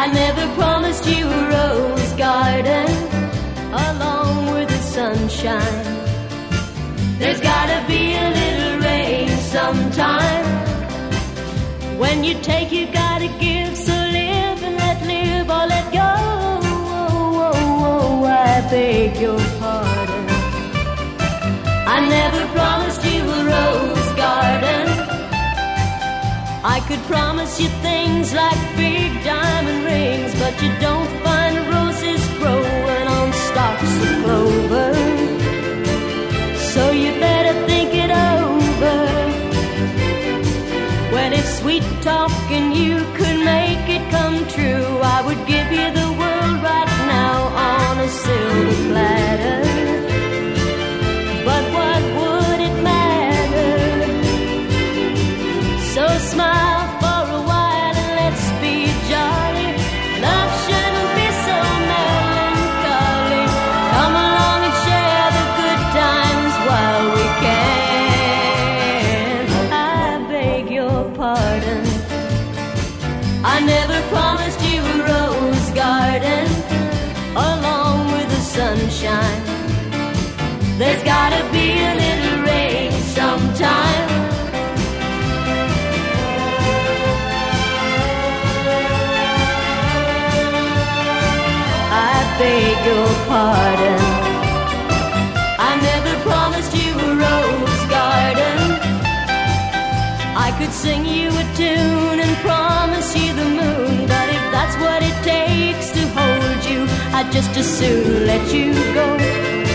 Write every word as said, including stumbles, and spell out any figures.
I never promised you a rose garden along with the sunshine. There's gotta be a little rain sometime. When you take, you gotta give. So live and let live or let go. Oh, oh, oh, I beg your pardon. I never promised you a rose garden. I could promise you things like big diamond rings, but you don't find roses growing on stalks of clover. So you better think it over. When it's sweet talking, you could make it come true. I would give you the world right now on a silver platter. But what would it matter? So smile for a while and let's be jolly. Love shouldn't be so melancholy. Come along and share the good times while we can. I beg your pardon. I never promised you a rose garden along with the sunshine. There's gotta be a little rain sometime. I beg your pardon. I never promised you a rose garden. I could sing you a tune and promise you the moon, but if that's what it takes to hold you, I'd just as soon let you go.